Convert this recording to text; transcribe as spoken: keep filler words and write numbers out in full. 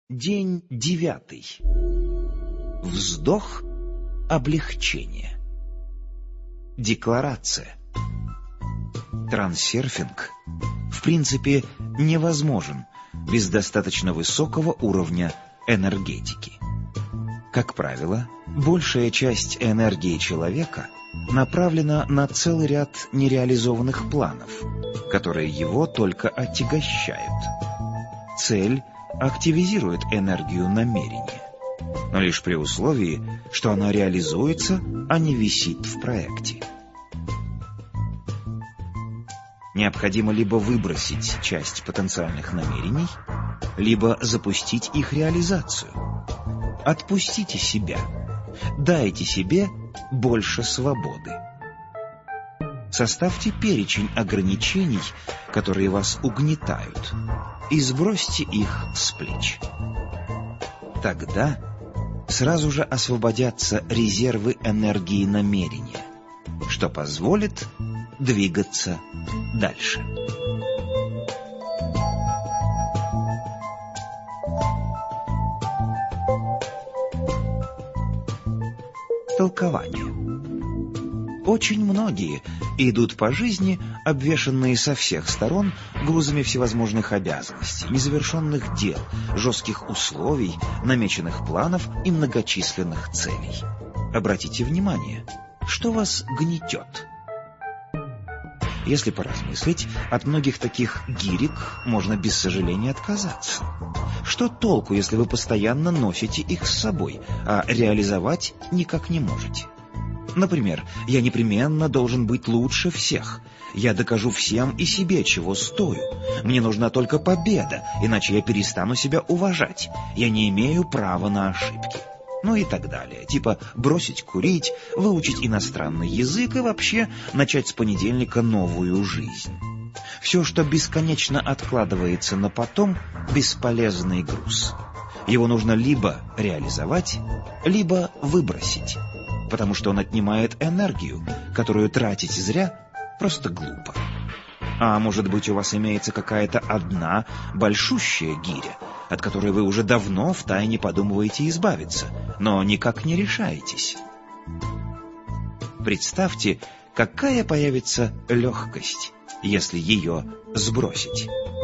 День девятый. Вздох облегчения. Декларация. Трансерфинг в принципе невозможен без достаточно высокого уровня энергетики. Как правило, большая часть энергии человека направлена на целый ряд нереализованных планов, которые его только отягощают. Цель активизирует энергию намерения, но лишь при условии, что она реализуется, а не висит в проекте. Необходимо либо выбросить часть потенциальных намерений, либо запустить их реализацию. Отпустите себя, дайте себе больше свободы. Составьте перечень ограничений, которые вас угнетают, и сбросьте их с плеч. Тогда сразу же освободятся резервы энергии намерения, что позволит двигаться дальше. Толкование. Очень многие идут по жизни, обвешанные со всех сторон грузами всевозможных обязанностей, незавершенных дел, жестких условий, намеченных планов и многочисленных целей. Обратите внимание, что вас гнетет. Если поразмыслить, от многих таких гирек можно без сожаления отказаться. Что толку, если вы постоянно носите их с собой, а реализовать никак не можете? Например, я непременно должен быть лучше всех. Я докажу всем и себе, чего стою. Мне нужна только победа, иначе я перестану себя уважать. Я не имею права на ошибки. Ну и так далее. Типа бросить курить, выучить иностранный язык и вообще начать с понедельника новую жизнь. Все, что бесконечно откладывается на потом, бесполезный груз. Его нужно либо реализовать, либо выбросить, потому что он отнимает энергию, которую тратить зря просто глупо. А может быть, у вас имеется какая-то одна большущая гиря, от которой вы уже давно втайне подумываете избавиться, но никак не решаетесь. Представьте, какая появится легкость, если ее сбросить.